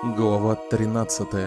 Глава 13.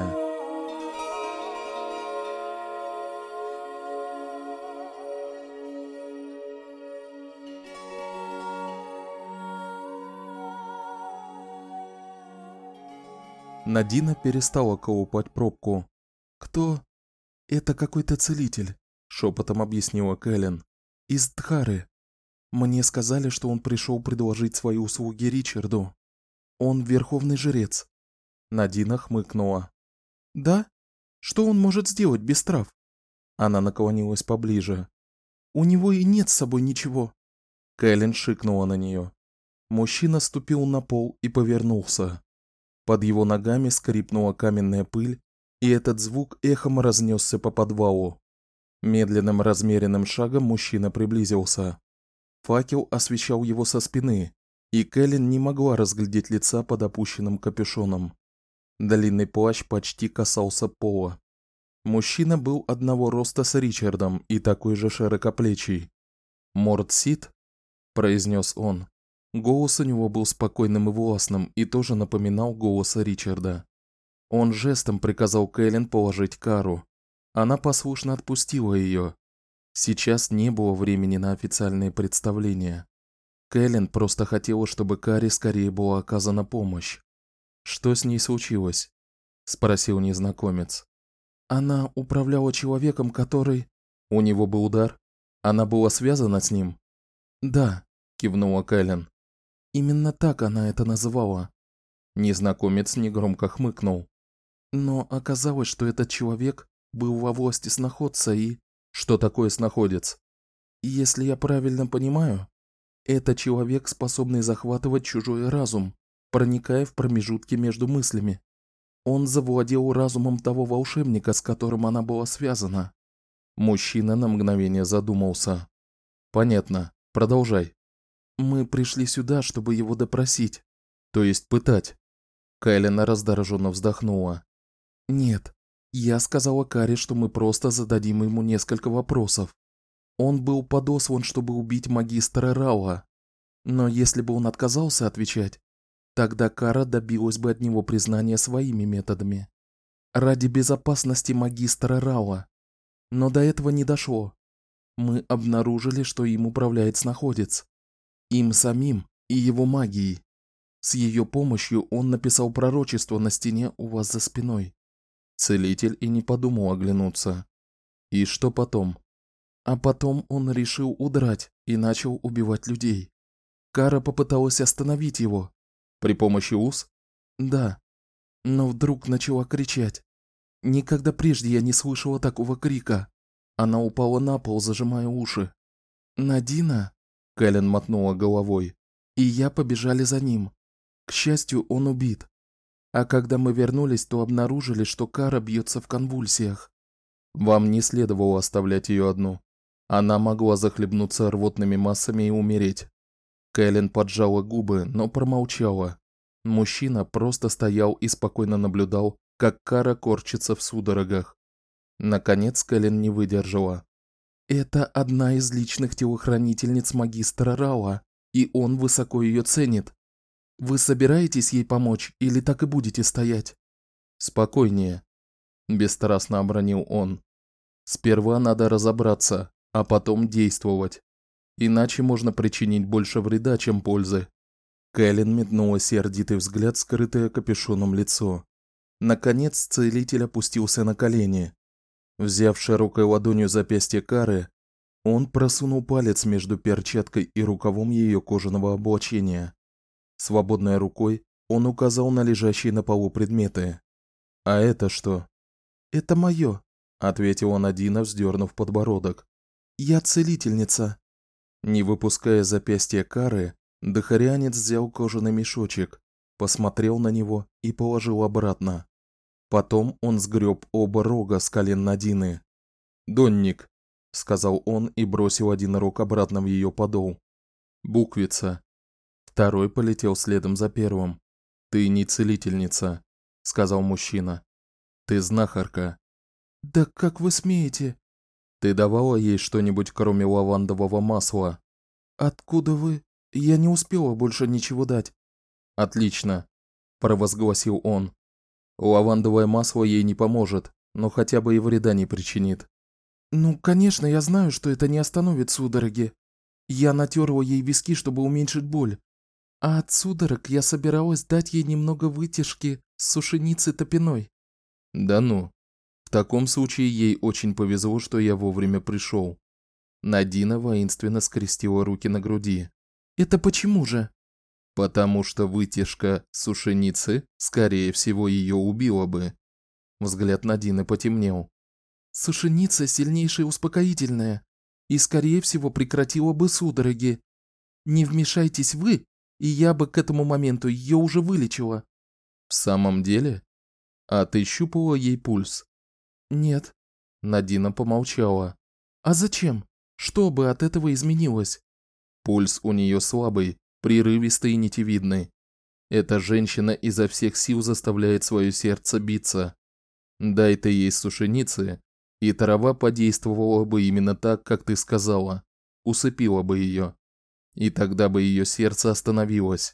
Надина перестала колупать пробку. «Кто?» «Это какой-то целитель», — шепотом объяснила Кэлен. «Из Дхары. Мне сказали, что он пришел предложить свои услуги Ричарду. Он верховный жрец». Надина хмыкнула. «Да? Что он может сделать без трав?» Она наклонилась поближе. «У него и нет с собой ничего». Кэлен шикнула на нее. Мужчина ступил на пол и повернулся. Под его ногами скрипнула каменная пыль, и этот звук эхом разнесся по подвалу. Медленным размеренным шагом мужчина приблизился. Факел освещал его со спины, и Кэлен не могла разглядеть лица под опущенным капюшоном. Длинный плащ почти касался пола. Мужчина был одного роста с Ричардом и такой же широкоплечий. «Морд Сид?» – произнес он. Голос у него был спокойным и властным и тоже напоминал голос Ричарда. Он жестом приказал Кэлен положить Кару. Она послушно отпустила ее. Сейчас не было времени на официальные представления. Кэлен просто хотела, чтобы Каре скорее была оказана помощь. «Что с ней случилось?» – спросил незнакомец. «Она управляла человеком, который...» «У него был удар? Она была связана с ним?» «Да», – кивнула Кэлен. «Именно так она это называла». Незнакомец негромко хмыкнул. «Но оказалось, что этот человек был во власти сноходца и...» «Что такое сноходец?» «Если я правильно понимаю, это человек, способный захватывать чужой разум, проникая в промежутки между мыслями. Он завладел разумом того волшебника, с которым она была связана». Мужчина на мгновение задумался. «Понятно. Продолжай». «Мы пришли сюда, чтобы его допросить». «То есть пытать?» Кэлен раздраженно вздохнула. «Нет. Я сказала Каре, что мы просто зададим ему несколько вопросов. Он был подослан, чтобы убить магистра Рауа. Но если бы он отказался отвечать, тогда Кара добилась бы от него признания своими методами. Ради безопасности магистра Рауа. Но до этого не дошло. Мы обнаружили, что им управляет сноходец. Им самим и его магией. С ее помощью он написал пророчество на стене у вас за спиной». Целитель и не подумал оглянуться. «И что потом?» «А потом он решил удрать и начал убивать людей. Кара попыталась остановить его». «При помощи уз?» «Да. Но вдруг начала кричать. Никогда прежде я не слышала такого крика. Она упала на пол, зажимая уши. Надина?» Кэлен мотнула головой. «И я побежали за ним. К счастью, он убит. А когда мы вернулись, то обнаружили, что Кара бьется в конвульсиях». «Вам не следовало оставлять ее одну. Она могла захлебнуться рвотными массами и умереть». Кэлен поджала губы, но промолчала. Мужчина просто стоял и спокойно наблюдал, как Кара корчится в судорогах. Наконец Кэлен не выдержала. «Это одна из личных телохранительниц магистра Рауа, и он высоко ее ценит. Вы собираетесь ей помочь или так и будете стоять?» «Спокойнее», – бесстрастно обронил он. «Сперва надо разобраться, а потом действовать. Иначе можно причинить больше вреда, чем пользы». Кэлен метнула сердитый взгляд, скрытое капюшоном лицо. Наконец целитель опустился на колени. Взяв широкой ладонью запястье Кары, он просунул палец между перчаткой и рукавом ее кожаного облачения. Свободной рукой он указал на лежащие на полу предметы. «А это что?» «Это мое», — ответила Надина, вздернув подбородок. «Я целительница». Не выпуская запястья Кары, дхарианец взял кожаный мешочек, посмотрел на него и положил обратно. Потом он сгреб оба рога с колен Надины. «Донник», — сказал он и бросил один рог обратно в ее подол. «Буквица». Второй полетел следом за первым. «Ты не целительница», — сказал мужчина. «Ты знахарка». «Да как вы смеете?» «Ты давала ей что-нибудь, кроме лавандового масла?» «Откуда вы? Я не успела больше ничего дать». «Отлично», – провозгласил он. Лавандовое масло ей не поможет, но хотя бы и вреда не причинит. Ну, конечно, я знаю, что это не остановит судороги. Я натерла ей виски, чтобы уменьшить боль. А от судорог я собиралась дать ей немного вытяжки с сушеницы топяной. Да ну. В таком случае ей очень повезло, что я вовремя пришел. Надина воинственно скрестила руки на груди. Это почему же? Потому что вытяжка сушеницы, скорее всего, ее убила бы. Взгляд Надины потемнел. Сушеница сильнейшее успокоительное и, скорее всего, прекратила бы судороги. Не вмешайтесь вы, и я бы к этому моменту ее уже вылечила. В самом деле? А ты щупала ей пульс? Нет. Надина помолчала. А зачем? Что бы от этого изменилось? Пульс у нее слабый, прерывистый и нитевидный. Эта женщина изо всех сил заставляет свое сердце биться. Дай ты ей сушеницы, и трава подействовала бы именно так, как ты сказала, усыпила бы ее, и тогда бы ее сердце остановилось.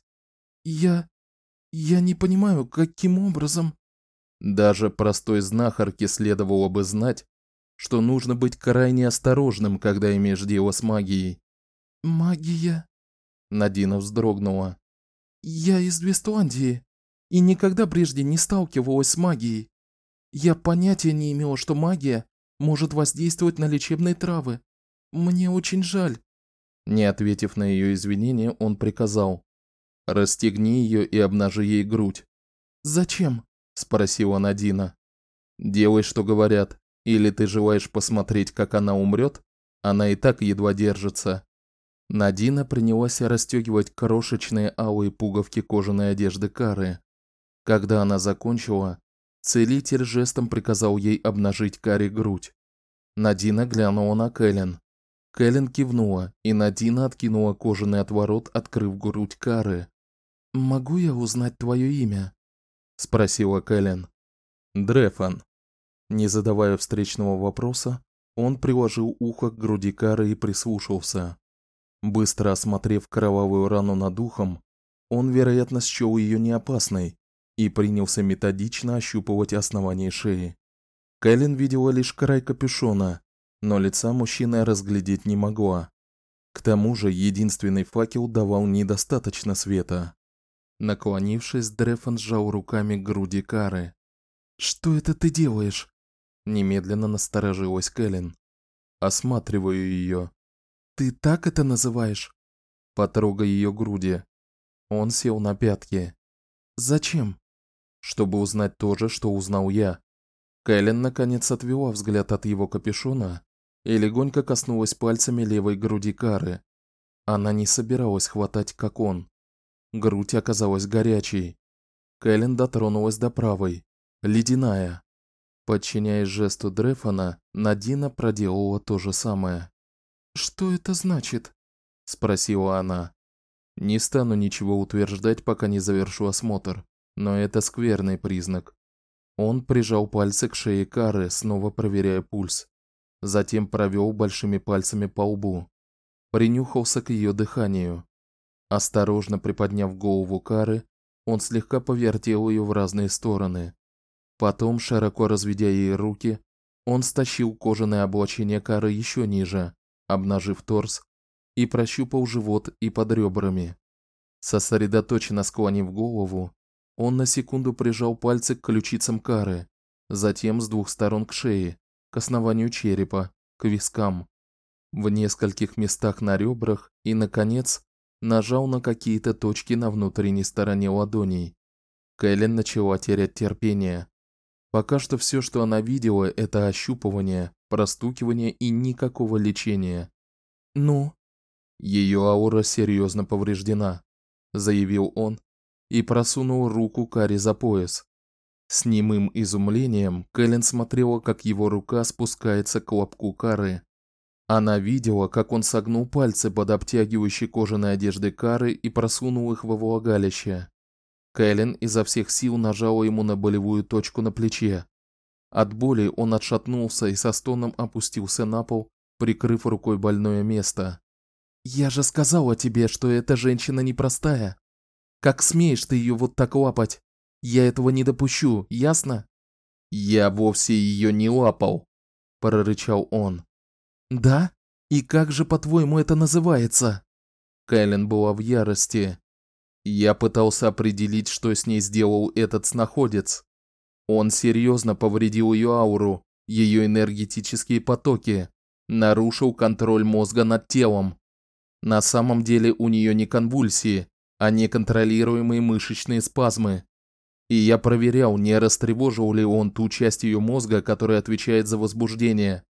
Я не понимаю, каким образом. Даже простой знахарке следовало бы знать, что нужно быть крайне осторожным, когда имеешь дело с магией. Магия? Надина вздрогнула. Я из Вестландии и никогда прежде не сталкивалась с магией. Я понятия не имела, что магия может воздействовать на лечебные травы. Мне очень жаль. Не ответив на ее извинения, он приказал: расстегни ее и обнажи ей грудь. Зачем? Спросила Надина. Делай, что говорят, или ты желаешь посмотреть, как она умрет? Она и так едва держится. Надина принялась расстегивать крошечные алые пуговки кожаной одежды Кары. Когда она закончила, целитель жестом приказал ей обнажить Каре грудь. Надина глянула на Кэлен. Кэлен кивнула, и Надина откинула кожаный отворот, открыв грудь Кары. «Могу я узнать твое имя?» – спросила Кэлен. «Дрефан». Не задавая встречного вопроса, он приложил ухо к груди Кары и прислушался. Быстро осмотрев кровавую рану над ухом, он, вероятно, счёл ее неопасной и принялся методично ощупывать основание шеи. Кэлен видела лишь край капюшона, но лица мужчины разглядеть не могла. К тому же единственный факел давал недостаточно света. Наклонившись, Дрефан сжал руками груди Кары. «Что это ты делаешь?» Немедленно насторожилась Кэлен. «Осматриваю ее». «Ты так это называешь?» «Потрогай ее груди». Он сел на пятки. «Зачем?» «Чтобы узнать то же, что узнал я». Кэлен наконец отвела взгляд от его капюшона и легонько коснулась пальцами левой груди Кары. Она не собиралась хватать, как он. Грудь оказалась горячей. Кэлен дотронулась до правой. Ледяная. Подчиняясь жесту Дрефана, Надина проделала то же самое. «Что это значит?» – спросила она. «Не стану ничего утверждать, пока не завершу осмотр, но это скверный признак». Он прижал пальцы к шее Кары, снова проверяя пульс. Затем провел большими пальцами по лбу. Принюхался к ее дыханию. Осторожно приподняв голову Кары, он слегка повертел ее в разные стороны. Потом, широко разведя ей руки, он стащил кожаное облачение Кары еще ниже, обнажив торс, и прощупал живот и под ребрами. Сосредоточенно склонив голову, он на секунду прижал пальцы к ключицам Кары, затем с двух сторон к шее, к основанию черепа, к вискам, в нескольких местах на ребрах и, наконец, нажал на какие-то точки на внутренней стороне ладоней. Кэлен начала терять терпение. Пока что все, что она видела, это ощупывание, простукивание и никакого лечения. «Ну?» Ее аура серьезно повреждена, заявил он и просунул руку Кари за пояс. С немым изумлением Кэлен смотрела, как его рука спускается к лобку Кары. Она видела, как он согнул пальцы под обтягивающей кожаной одеждой Кары и просунул их во влагалище. Кэлен изо всех сил нажала ему на болевую точку на плече. От боли он отшатнулся и со стоном опустился на пол, прикрыв рукой больное место. «Я же сказала тебе, что эта женщина непростая. Как смеешь ты ее вот так лапать?» Я этого не допущу, ясно?» «Я вовсе ее не лапал», – прорычал он. «Да? И как же, по-твоему, это называется?» Кэлен была в ярости. Я пытался определить, что с ней сделал этот снаходец. Он серьезно повредил ее ауру, ее энергетические потоки, нарушил контроль мозга над телом. На самом деле у нее не конвульсии, а неконтролируемые мышечные спазмы. И я проверял, не растревожил ли он ту часть ее мозга, которая отвечает за возбуждение.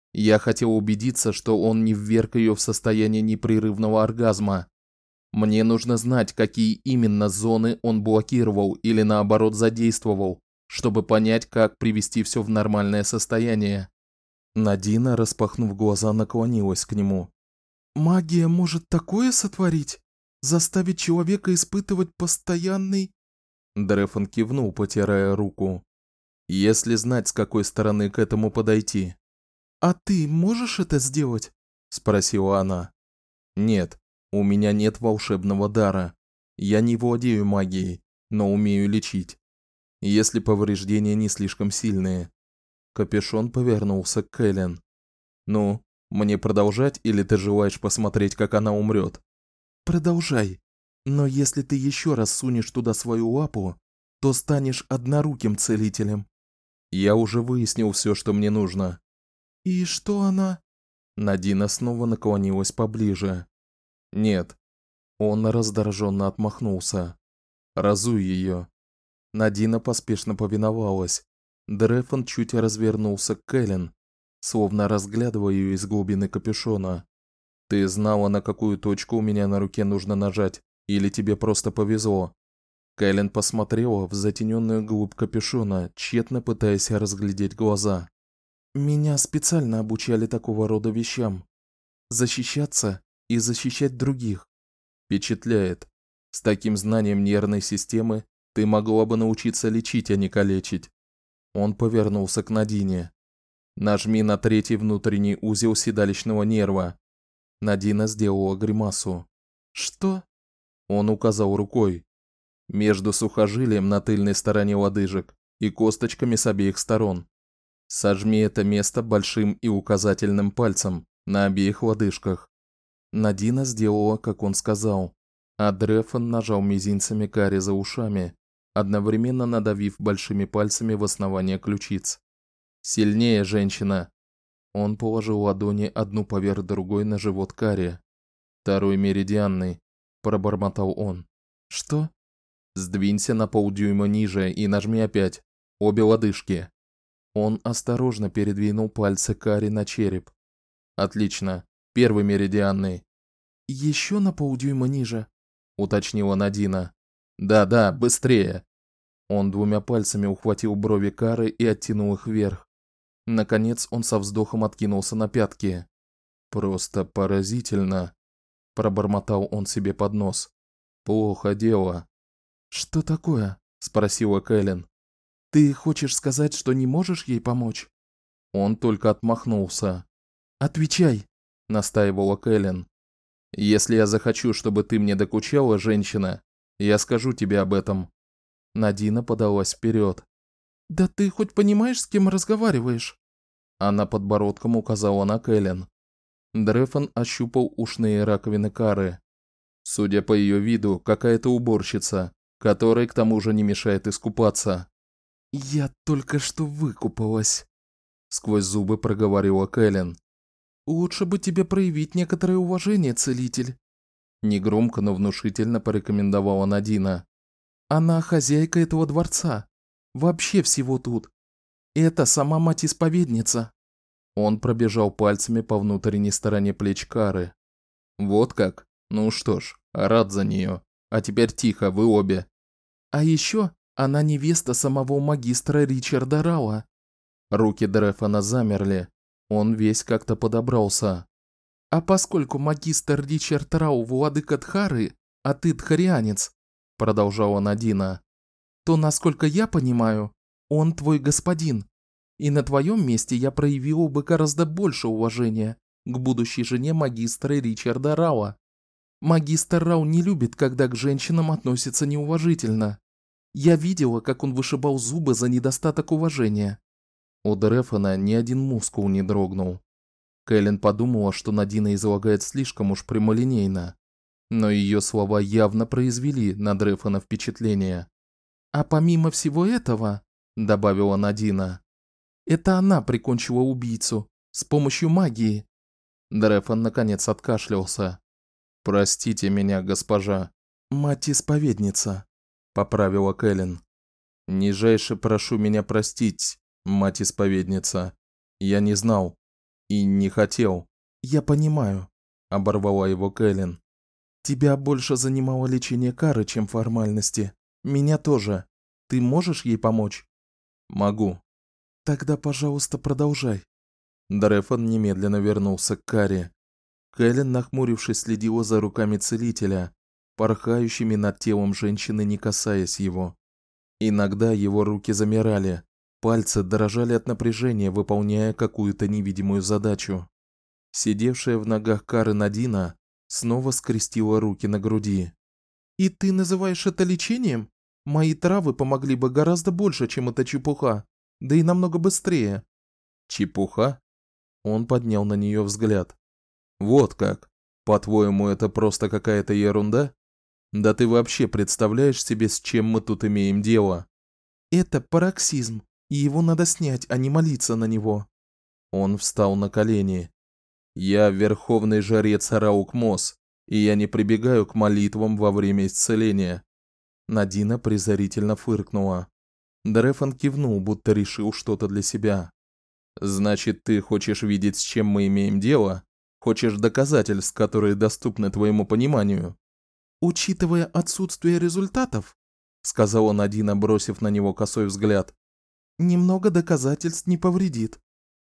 Я хотел убедиться, что он не вверг ее в состояние непрерывного оргазма. Мне нужно знать, какие именно зоны он блокировал или наоборот задействовал, чтобы понять, как привести все в нормальное состояние. Надина, распахнув глаза, наклонилась к нему. «Магия может такое сотворить? Заставить человека испытывать постоянный...» Дрефон кивнул, потирая руку. «Если знать, с какой стороны к этому подойти». «А ты можешь это сделать?» – спросила она. «Нет, у меня нет волшебного дара. Я не владею магией, но умею лечить. Если повреждения не слишком сильные». Капюшон повернулся к Кэлен. «Ну, мне продолжать или ты желаешь посмотреть, как она умрет?» «Продолжай. Но если ты еще раз сунешь туда свою лапу, то станешь одноруким целителем». «Я уже выяснил все, что мне нужно». «И что она?» Надина снова наклонилась поближе. «Нет». Он раздраженно отмахнулся. «Разуй ее». Надина поспешно повиновалась. Дрефон чуть развернулся к Кэлен, словно разглядывая ее из глубины капюшона. «Ты знала, на какую точку у меня на руке нужно нажать, или тебе просто повезло?» Кэлен посмотрела в затененную глубь капюшона, тщетно пытаясь разглядеть глаза. «Меня специально обучали такого рода вещам. Защищаться и защищать других». «Впечатляет. С таким знанием нервной системы ты могла бы научиться лечить, а не калечить». Он повернулся к Надине. «Нажми на третий внутренний узел седалищного нерва». Надина сделала гримасу. «Что?» Он указал рукой. «Между сухожилием на тыльной стороне лодыжек и косточками с обеих сторон. Сожми это место большим и указательным пальцем на обеих лодыжках». Надина сделала, как он сказал, а Дрефон нажал мизинцами Кари за ушами, одновременно надавив большими пальцами в основание ключиц. «Сильнее, женщина!» Он положил ладони одну поверх другой на живот Кари. «Второй меридианный», – пробормотал он. «Что?» «Сдвинься на полдюйма ниже и нажми опять. Обе лодыжки». Он осторожно передвинул пальцы Кари на череп. «Отлично. Первый меридианный». «Еще на полдюйма ниже», – уточнила Надина. «Да, быстрее». Он двумя пальцами ухватил брови Кары и оттянул их вверх. Наконец он со вздохом откинулся на пятки. «Просто поразительно», – пробормотал он себе под нос. «Плохо дело». «Что такое?» – спросила Кэлен. «Ты хочешь сказать, что не можешь ей помочь?» Он только отмахнулся. «Отвечай», – настаивала Кэлен. «Если я захочу, чтобы ты мне докучала, женщина, я скажу тебе об этом». Надина подалась вперед. «Да ты хоть понимаешь, с кем разговариваешь?» Она подбородком указала на Кэлен. Дрефон ощупал ушные раковины Кары. Судя по ее виду, какая-то уборщица, которой к тому же не мешает искупаться. «Я только что выкупалась», – сквозь зубы проговорила Кэлен. «Лучше бы тебе проявить некоторое уважение, целитель», – негромко, но внушительно порекомендовала Надина. «Она хозяйка этого дворца. Вообще всего тут. Это сама мать-исповедница». Он пробежал пальцами по внутренней стороне плеч Кары. «Вот как? Ну что ж, рад за нее. А теперь тихо, вы обе». «А еще она невеста самого магистра Ричарда Рауа». Руки Дрефона замерли. Он весь как-то подобрался. «А поскольку магистр Ричард Рау владыка Дхары, а ты дхарианец», – продолжала Надина, – «то, насколько я понимаю, он твой господин. И на твоем месте я проявила бы гораздо больше уважения к будущей жене магистра Ричарда Рауа. Магистр Рау не любит, когда к женщинам относятся неуважительно». Я видела, как он вышибал зубы за недостаток уважения». У Дрефона ни один мускул не дрогнул. Кэлен подумала, что Надина излагает слишком уж прямолинейно, но ее слова явно произвели на Дрефона впечатление. «А помимо всего этого», – добавила Надина, – «это она прикончила убийцу с помощью магии». Дрефон наконец откашлялся. «Простите меня, госпожа». «Мать-исповедница», – поправила Кэлен. «Нижайше прошу меня простить, мать-исповедница. Я не знал и не хотел». «Я понимаю», – оборвала его Кэлен. «Тебя больше занимало лечение Кары, чем формальности. Меня тоже. Ты можешь ей помочь?» «Могу». «Тогда, пожалуйста, продолжай». Дрефон немедленно вернулся к Каре. Кэлен, нахмурившись, следила за руками целителя, порхающими над телом женщины, не касаясь его. Иногда его руки замирали, пальцы дрожали от напряжения, выполняя какую-то невидимую задачу. Сидевшая в ногах Кары Надина снова скрестила руки на груди. «И ты называешь это лечением? Мои травы помогли бы гораздо больше, чем эта чепуха, да и намного быстрее». «Чепуха?» Он поднял на нее взгляд. «Вот как? По-твоему, это просто какая-то ерунда? Да ты вообще представляешь себе, с чем мы тут имеем дело?» «Это пароксизм, и его надо снять, а не молиться на него». Он встал на колени. «Я верховный жрец Раукмос, и я не прибегаю к молитвам во время исцеления». Надина презрительно фыркнула. Дрефон кивнул, будто решил что-то для себя. «Значит, ты хочешь видеть, с чем мы имеем дело? Хочешь доказательств, которые доступны твоему пониманию?» «Учитывая отсутствие результатов», — сказала Надина, бросив на него косой взгляд, — «немного доказательств не повредит».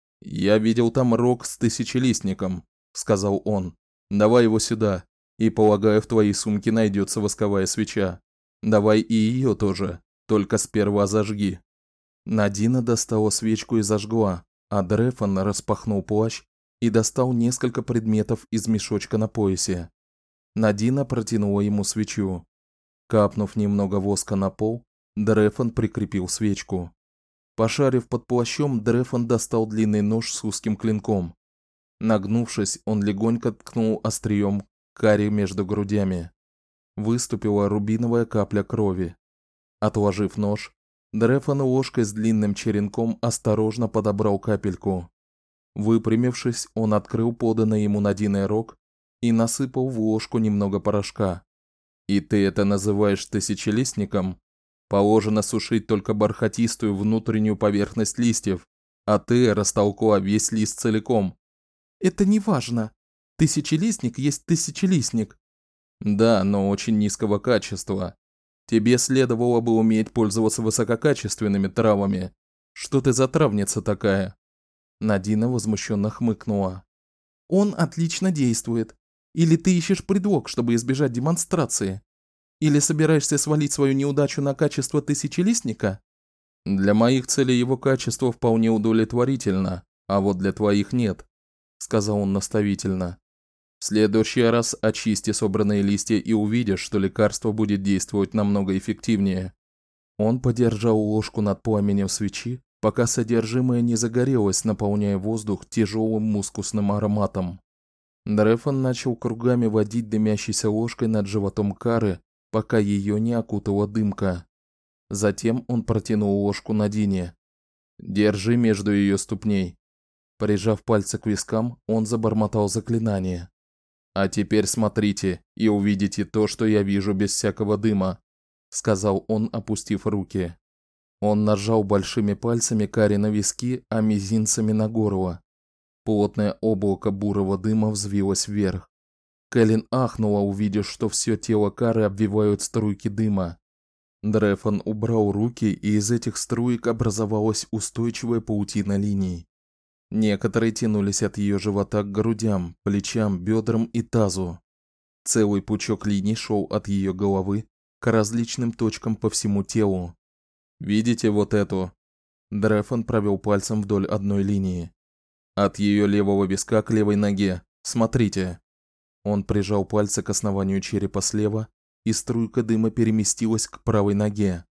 «Я видел там рог с тысячелистником», — сказал он. «Давай его сюда, и, полагаю, в твоей сумке найдется восковая свеча. Давай и ее тоже, только сперва зажги». Надина достала свечку и зажгла, а Дрефон распахнул плащ и достал несколько предметов из мешочка на поясе. Надина протянула ему свечу. Капнув немного воска на пол, Дрефон прикрепил свечку. Пошарив под плащом, Дрефон достал длинный нож с узким клинком. Нагнувшись, он легонько ткнул острием Каре между грудями. Выступила рубиновая капля крови. Отложив нож, Дрефон ложкой с длинным черенком осторожно подобрал капельку. Выпрямившись, он открыл поданный ему Надиной рог и насыпал в ложку немного порошка. «И ты это называешь тысячелистником? Положено сушить только бархатистую внутреннюю поверхность листьев, а ты растолкла весь лист целиком». «Это не важно. Тысячелистник есть тысячелистник». «Да, но очень низкого качества. Тебе следовало бы уметь пользоваться высококачественными травами. Что ты за травница такая?» Надина возмущенно хмыкнула. «Он отлично действует. Или ты ищешь предлог, чтобы избежать демонстрации? Или собираешься свалить свою неудачу на качество тысячелистника?» «Для моих целей его качество вполне удовлетворительно, а вот для твоих нет», — сказал он наставительно. «В следующий раз очисти собранные листья и увидишь, что лекарство будет действовать намного эффективнее». Он подержал ложку над пламенем свечи, пока содержимое не загорелось, наполняя воздух тяжелым мускусным ароматом. Дрефон начал кругами водить дымящейся ложкой над животом Кары, пока ее не окутала дымка. Затем он протянул ложку Надине. «Держи между ее ступней». Прижав пальцы к вискам, он забормотал заклинание. «А теперь смотрите и увидите то, что я вижу без всякого дыма», — сказал он, опустив руки. Он нажал большими пальцами Каре на виски, а мизинцами на горло. Плотное облако бурого дыма взвилось вверх. Кэлен ахнула, увидев, что все тело Кары обвивают струйки дыма. Дрефон убрал руки, и из этих струек образовалась устойчивая паутина линий. Некоторые тянулись от ее живота к грудям, плечам, бедрам и тазу. Целый пучок линий шел от ее головы к различным точкам по всему телу. «Видите вот эту?» Дрефон провел пальцем вдоль одной линии. «От ее левого виска к левой ноге. Смотрите». Он прижал пальцы к основанию черепа слева, и струйка дыма переместилась к правой ноге.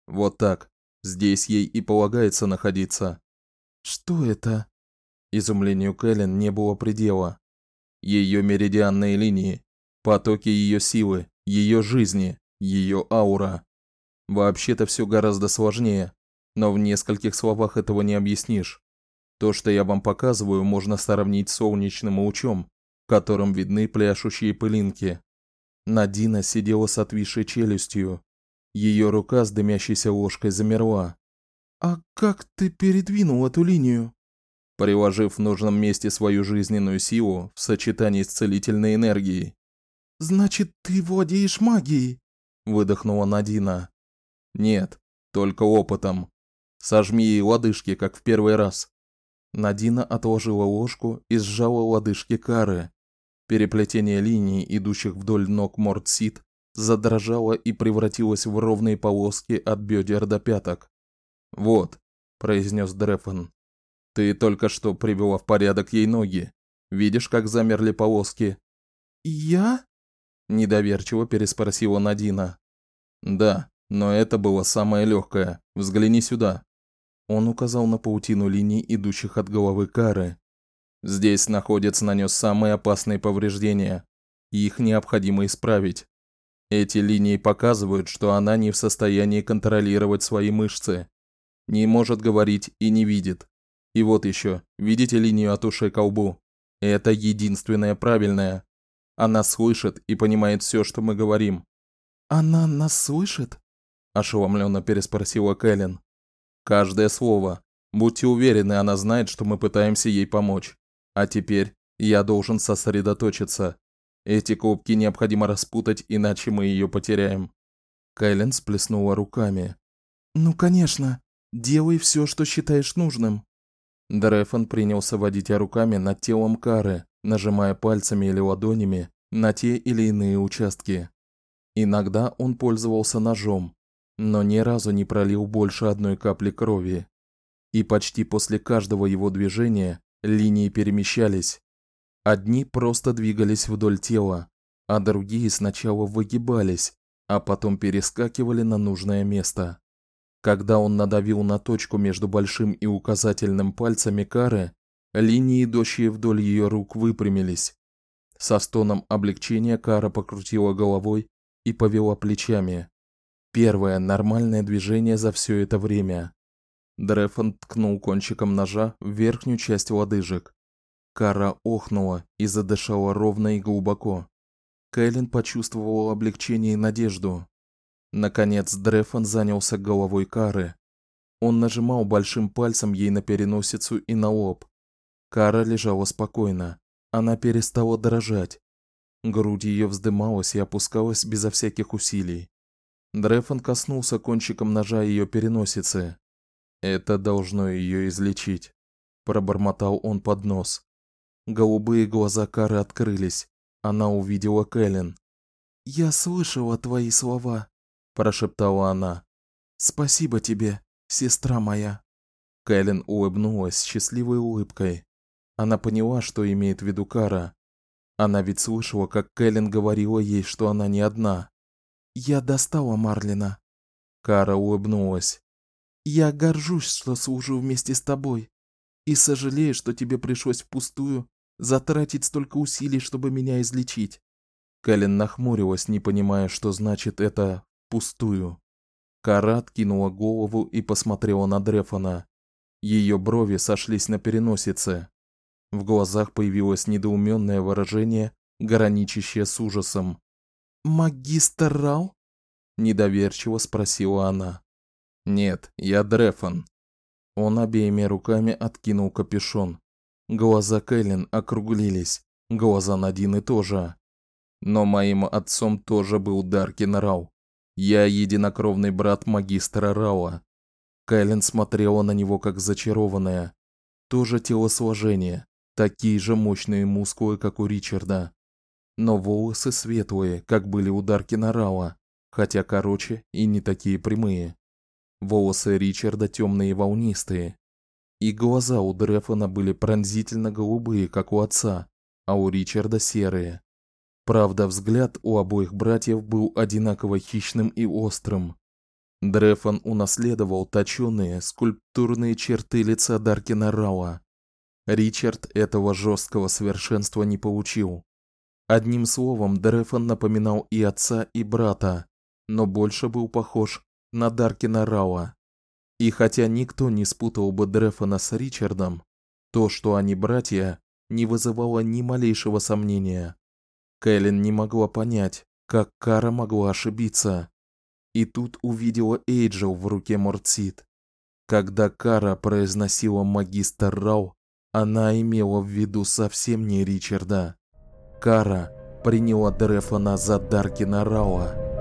Вот так. Здесь ей и полагается находиться. Что это? Изумлению Кэлен не было предела. Ее меридианные линии, потоки ее силы, ее жизни, ее аура. Вообще-то все гораздо сложнее, но в нескольких словах этого не объяснишь. То, что я вам показываю, можно сравнить с солнечным лучом, в котором видны пляшущие пылинки. Надина сидела с отвисшей челюстью. Ее рука с дымящейся ложкой замерла. А как ты передвинул эту линию? Приложив в нужном месте свою жизненную силу в сочетании с целительной энергией. Значит, ты владеешь магией? Выдохнула Надина. Нет, только опытом. Сожми ей лодыжки, как в первый раз. Надина отложила ложку и сжала лодыжки Кары. Переплетение линий, идущих вдоль ног Мортсид, задрожало и превратилось в ровные полоски от бедер до пяток. «Вот», – произнес Дрефон, – «ты только что привела в порядок ей ноги. Видишь, как замерли полоски?» «Я?» – недоверчиво переспросила Надина. «Да, но это было самое легкое. Взгляни сюда». Он указал на паутину линий, идущих от головы Кары. Здесь находец нанес самые опасные повреждения. Их необходимо исправить. Эти линии показывают, что она не в состоянии контролировать свои мышцы. Не может говорить и не видит. И вот еще, видите линию от ушей к лбу? Это единственное правильное. Она слышит и понимает все, что мы говорим. Она нас слышит? Ошеломленно переспросила Кэлен. Каждое слово. Будьте уверены, она знает, что мы пытаемся ей помочь. А теперь я должен сосредоточиться. Эти клубки необходимо распутать, иначе мы ее потеряем. Кэлен сплеснула руками. Ну, конечно. Делай все, что считаешь нужным. Дрефон принялся водить руками над телом Кары, нажимая пальцами или ладонями на те или иные участки. Иногда он пользовался ножом, но ни разу не пролил больше одной капли крови. И почти после каждого его движения линии перемещались. Одни просто двигались вдоль тела, а другие сначала выгибались, а потом перескакивали на нужное место. Когда он надавил на точку между большим и указательным пальцами Кары, линии, идущие вдоль ее рук, выпрямились. Со стоном облегчения Кара покрутила головой и повела плечами. Первое нормальное движение за все это время. Дрефон ткнул кончиком ножа в верхнюю часть лодыжек. Кара охнула и задышала ровно и глубоко. Кэлен почувствовала облегчение и надежду. Наконец Дрефон занялся головой Кары. Он нажимал большим пальцем ей на переносицу и на лоб. Кара лежала спокойно. Она перестала дрожать. Грудь ее вздымалась и опускалась безо всяких усилий. Дрефон коснулся кончиком ножа ее переносицы. «Это должно ее излечить», – пробормотал он под нос. Голубые глаза Кары открылись. Она увидела Кэлен. «Я слышала твои слова», – прошептала она. «Спасибо тебе, сестра моя». Кэлен улыбнулась счастливой улыбкой. Она поняла, что имеет в виду Кара. Она ведь слышала, как Кэлен говорила ей, что она не одна. «Я достала Марлина». Кара улыбнулась. «Я горжусь, что служу вместе с тобой, и сожалею, что тебе пришлось впустую затратить столько усилий, чтобы меня излечить». Кэлен нахмурилась, не понимая, что значит это «впустую». Кара откинула голову и посмотрела на Дрефона. Ее брови сошлись на переносице. В глазах появилось недоуменное выражение, граничащее с ужасом. «Магистр Рау?» – недоверчиво спросила она. «Нет, я Дрефон». Он обеими руками откинул капюшон. Глаза Кэлен округлились, глаза Надины тоже. Но моим отцом тоже был Даркин Рау. Я единокровный брат магистра Рауа. Кэлен смотрела на него как зачарованная. Тоже телосложение, такие же мощные мускулы, как у Ричарда. Но волосы светлые, как были у Даркина Рауа, хотя короче и не такие прямые. Волосы Ричарда темные и волнистые. И глаза у Дрефона были пронзительно голубые, как у отца, а у Ричарда серые. Правда, взгляд у обоих братьев был одинаково хищным и острым. Дрефон унаследовал точёные, скульптурные черты лица Даркина Рауа. Ричард этого жесткого совершенства не получил. Одним словом, Дрефон напоминал и отца, и брата, но больше был похож на Даркина Рауа. И хотя никто не спутал бы Дрефона с Ричардом, то, что они братья, не вызывало ни малейшего сомнения. Кэлен не могла понять, как Кара могла ошибиться. И тут увидела Эйджел в руке Мортсид. Когда Кара произносила магистр Рау, она имела в виду совсем не Ричарда. Кара приняла Дрефона за Даркина Рауа.